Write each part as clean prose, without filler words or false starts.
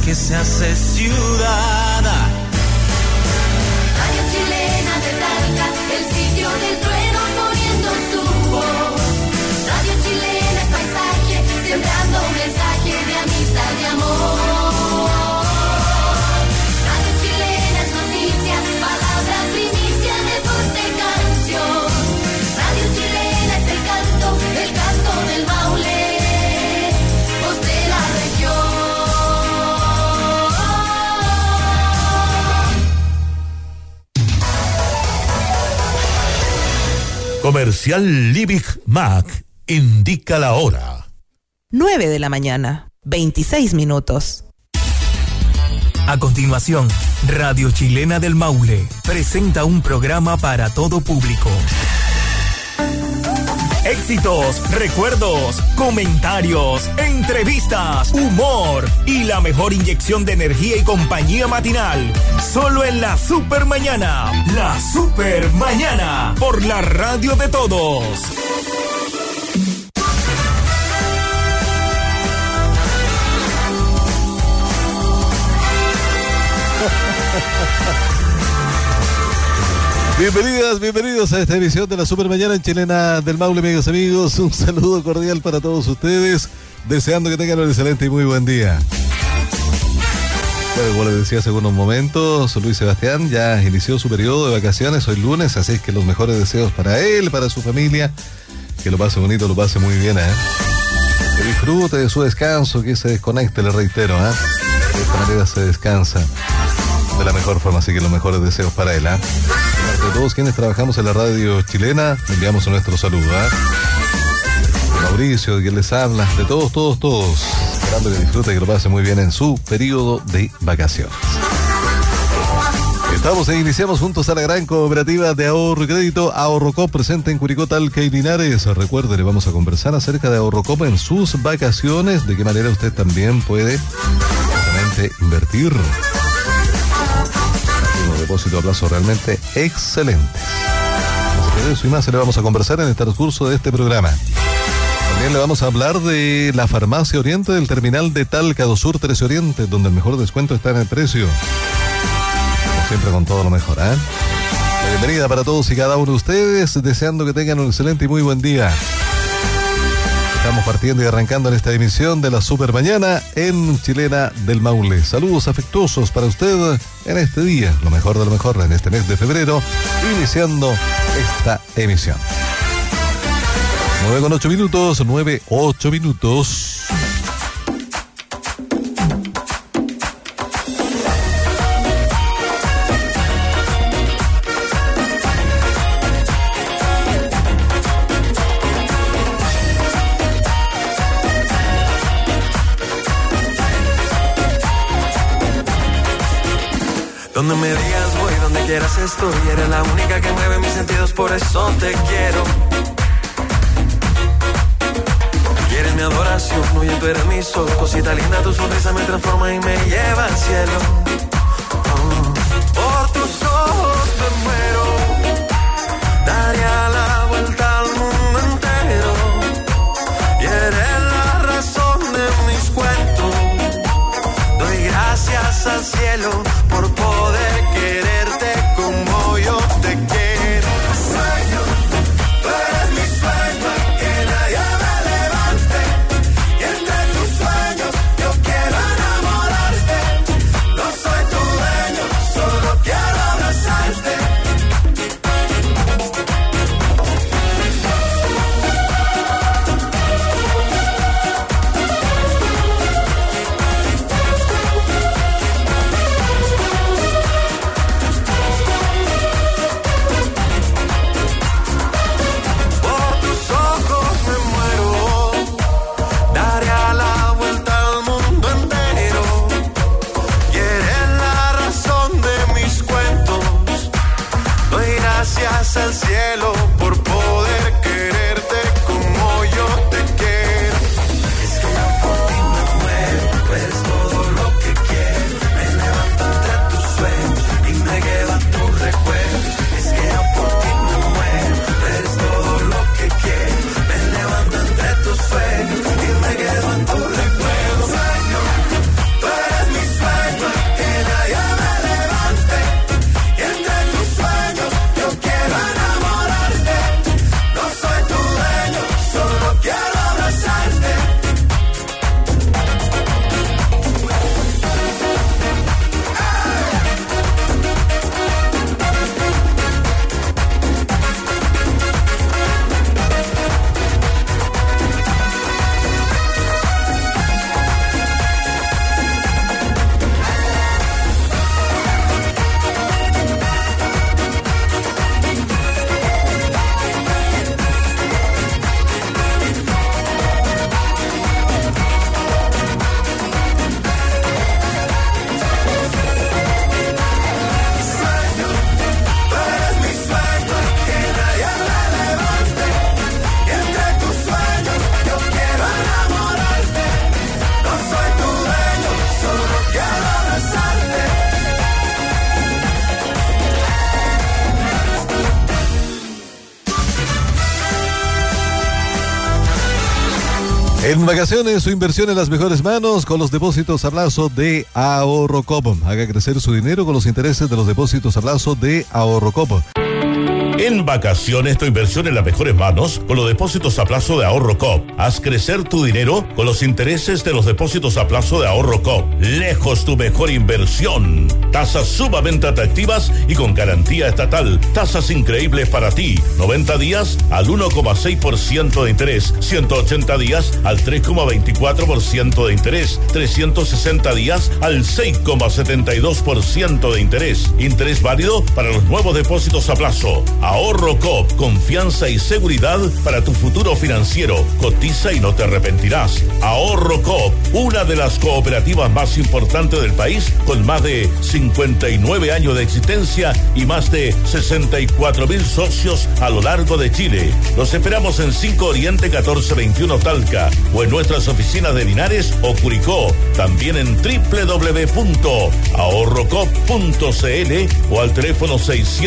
que se hace ciudad. Radio Chilena de Talca, el sitio del trueno poniendo su voz. Radio Chilena es paisaje, sembrando un mensaje de amistad y amor. Radio Chilena es noticia, palabra, primicia, deporte, canción. Radio Chilena es el canto del Maule, voz de la región. Comercial Liebig Mac indica la hora. 9 de la mañana, 26 minutos. A continuación, Radio Chilena del Maule presenta un programa para todo público. Éxitos, recuerdos, comentarios, entrevistas, humor y la mejor inyección de energía y compañía matinal. Solo en la Super Mañana. La Super Mañana. Por la radio de todos. Bienvenidos a esta emisión de la Super Mañana en Chilena del Maule, amigos. Un saludo cordial para todos ustedes, deseando que tengan un excelente y muy buen día. Bueno, como les decía hace unos momentos, Luis Sebastián ya inició su periodo de vacaciones hoy lunes, así es que los mejores deseos para él, para su familia, que lo pase bonito, lo pase muy bien, que disfrute de su descanso, que se desconecte, le reitero, de esta manera se descansa de la mejor forma, así que los mejores deseos para él, De todos quienes trabajamos en la radio chilena, le enviamos nuestro saludo, De Mauricio, de quien les habla, de todos, esperando que disfrute, que lo pase muy bien en su periodo de vacaciones. Estamos e iniciamos juntos a la gran cooperativa de ahorro y crédito Ahorrocop, presente en Curicó, Talca y Linares. Recuerde, le vamos a conversar acerca de Ahorrocop en sus vacaciones, de qué manera usted también puede invertir. Depósito a plazo realmente excelente. Así que de eso y más se le vamos a conversar en el transcurso de este programa. También le vamos a hablar de la Farmacia Oriente del terminal de Talca do Sur 13 Oriente, donde el mejor descuento está en el precio. Como siempre, con todo lo mejor, La bienvenida para todos y cada uno de ustedes, deseando que tengan un excelente y muy buen día. Estamos partiendo y arrancando en esta emisión de la Super Mañana en Chilena del Maule. Saludos afectuosos para usted en este día, lo mejor de lo mejor en este mes de febrero, iniciando esta emisión. 9:08 minutos, 9:08 minutos. Donde me digas voy, donde quieras estoy. Eres la única que mueve mis sentidos, por eso te quiero. Quieres mi adoración, oye, tú eres mi sol. Cosita linda, tu sonrisa me transforma y me lleva al cielo. Por tus ojos me muero. Daría la vuelta al mundo entero. Y eres la razón de mis cuentos. Doy gracias al cielo por poder quererte como yo te quiero. Sueño, tú eres mi sueño, que nadie me levante. Y entre tus sueños yo quiero enamorarte. No soy tu dueño, solo quiero abrazarte. Al cielo por poder quererte como yo te quiero. Es que yo por ti me muero, tú eres todo lo que quiero. Me levanto entre tus sueños y me quedo a tu recuerdo. Es que yo por ti me muero, tú eres todo lo que quiero. Me levanto entre tus sueños y me quedo a tu recuerdo. Sueño, tú eres mi sueño. En vacaciones, su inversión en las mejores manos con los depósitos a plazo de Ahorrocop. Haga crecer su dinero con los intereses de los depósitos a plazo de Ahorrocop. En vacaciones, tu inversión en las mejores manos con los depósitos a plazo de Ahorrocop. Haz crecer tu dinero con los intereses de los depósitos a plazo de Ahorrocop. Lejos tu mejor inversión. Tasas sumamente atractivas y con garantía estatal. Tasas increíbles para ti. 90 días al 1,6% de interés. 180 días al 3,24% de interés. 360 días al 6,72% de interés. Interés válido para los nuevos depósitos a plazo. Ahorrocop, confianza y seguridad para tu futuro financiero. Cotiza y no te arrepentirás. Ahorrocop, una de las cooperativas más importantes del país, con más de 59 años de existencia y más de 64,000 socios a lo largo de Chile. Los esperamos en 5 Oriente 1421 Talca o en nuestras oficinas de Linares o Curicó. También en www.ahorrocop.cl o al teléfono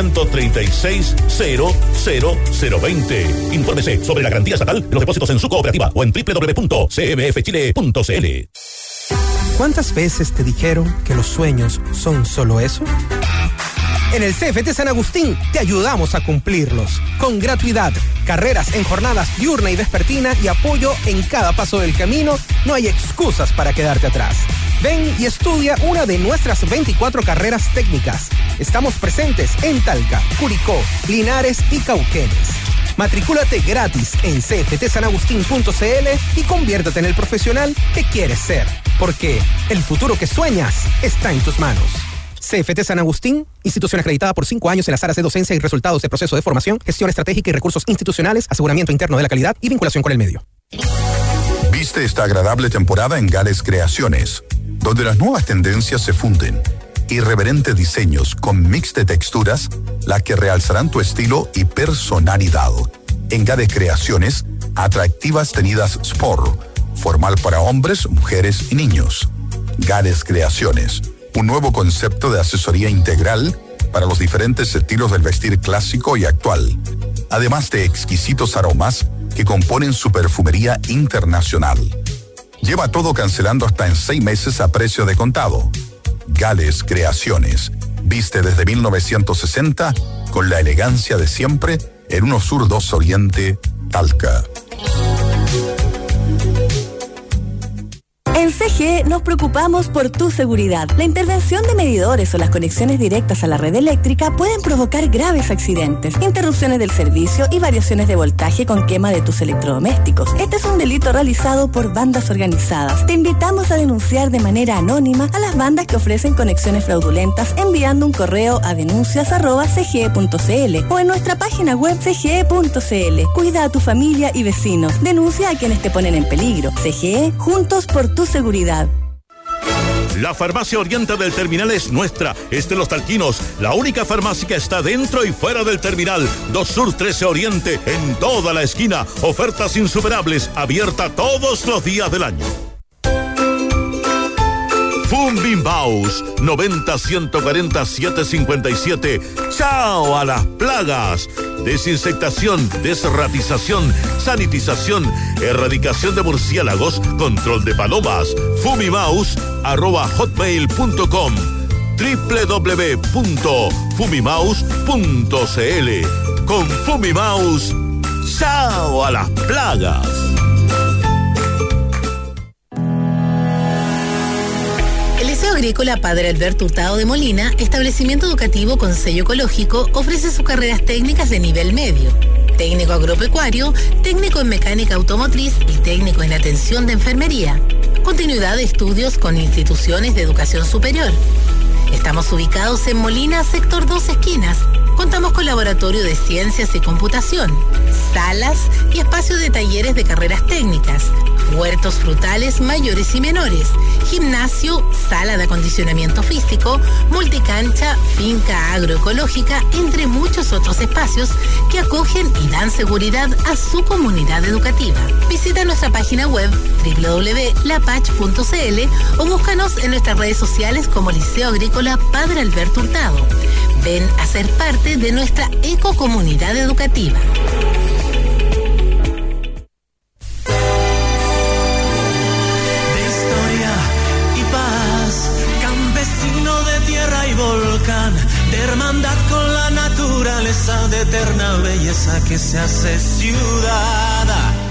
636-00020. Infórmese sobre la garantía estatal de los depósitos en su cooperativa o en www.cmfchile.cl. ¿Cuántas veces te dijeron que los sueños son solo eso? En el CFT San Agustín te ayudamos a cumplirlos. Con gratuidad, carreras en jornadas diurna y vespertina y apoyo en cada paso del camino, no hay excusas para quedarte atrás. Ven y estudia una de nuestras 24 carreras técnicas. Estamos presentes en Talca, Curicó, Linares y Cauquenes. Matricúlate gratis en cftsanagustin.cl y conviértete en el profesional que quieres ser. Porque el futuro que sueñas está en tus manos. CFT San Agustín, institución acreditada por 5 años en las áreas de docencia y resultados de proceso de formación, gestión estratégica y recursos institucionales, aseguramiento interno de la calidad y vinculación con el medio. Viste esta agradable temporada en Gales Creaciones, donde las nuevas tendencias se funden. Irreverentes diseños con mix de texturas, las que realzarán tu estilo y personalidad. En Gales Creaciones, atractivas tenidas sport, formal para hombres, mujeres y niños. Gales Creaciones, un nuevo concepto de asesoría integral para los diferentes estilos del vestir clásico y actual, además de exquisitos aromas que componen su perfumería internacional. Lleva todo cancelando hasta en 6 meses a precio de contado. Gales Creaciones, viste desde 1960 con la elegancia de siempre en 1 Sur 2 Oriente, Talca. En CGE nos preocupamos por tu seguridad. La intervención de medidores o las conexiones directas a la red eléctrica pueden provocar graves accidentes, interrupciones del servicio y variaciones de voltaje con quema de tus electrodomésticos. Este es un delito realizado por bandas organizadas. Te invitamos a denunciar de manera anónima a las bandas que ofrecen conexiones fraudulentas enviando un correo a denuncias@cge.cl o en nuestra página web cge.cl. Cuida a tu familia y vecinos. Denuncia a quienes te ponen en peligro. CGE, juntos por tu seguridad. La Farmacia Oriente del terminal es nuestra, es de los talquinos, la única farmacia que está dentro y fuera del terminal. 2 Sur 13 Oriente, en toda la esquina, ofertas insuperables, abierta todos los días del año. Fumbimbaus 90-140-757. ¡Chao a las plagas! Desinfectación, desratización, sanitización, erradicación de murciélagos, control de palomas. Fumimaus@hotmail.com, www.fumimaus.cl. Con Fumimaus, ¡chao a las plagas! El Liceo Agrícola Padre Alberto Hurtado de Molina, establecimiento educativo con sello ecológico, ofrece sus carreras técnicas de nivel medio: técnico agropecuario, técnico en mecánica automotriz y técnico en atención de enfermería. Continuidad de estudios con instituciones de educación superior. Estamos ubicados en Molina, sector 2 Esquinas. Contamos con laboratorio de ciencias y computación, salas y espacios de talleres de carreras técnicas, huertos frutales mayores y menores, gimnasio, sala de acondicionamiento físico, multicancha, finca agroecológica, entre muchos otros espacios que acogen y dan seguridad a su comunidad educativa. Visita nuestra página web www.lapach.cl o búscanos en nuestras redes sociales como Liceo Agrícola Padre Alberto Hurtado. Ven a ser parte de nuestra ecocomunidad educativa. hermandad con la naturaleza de eterna belleza que se hace ciudad.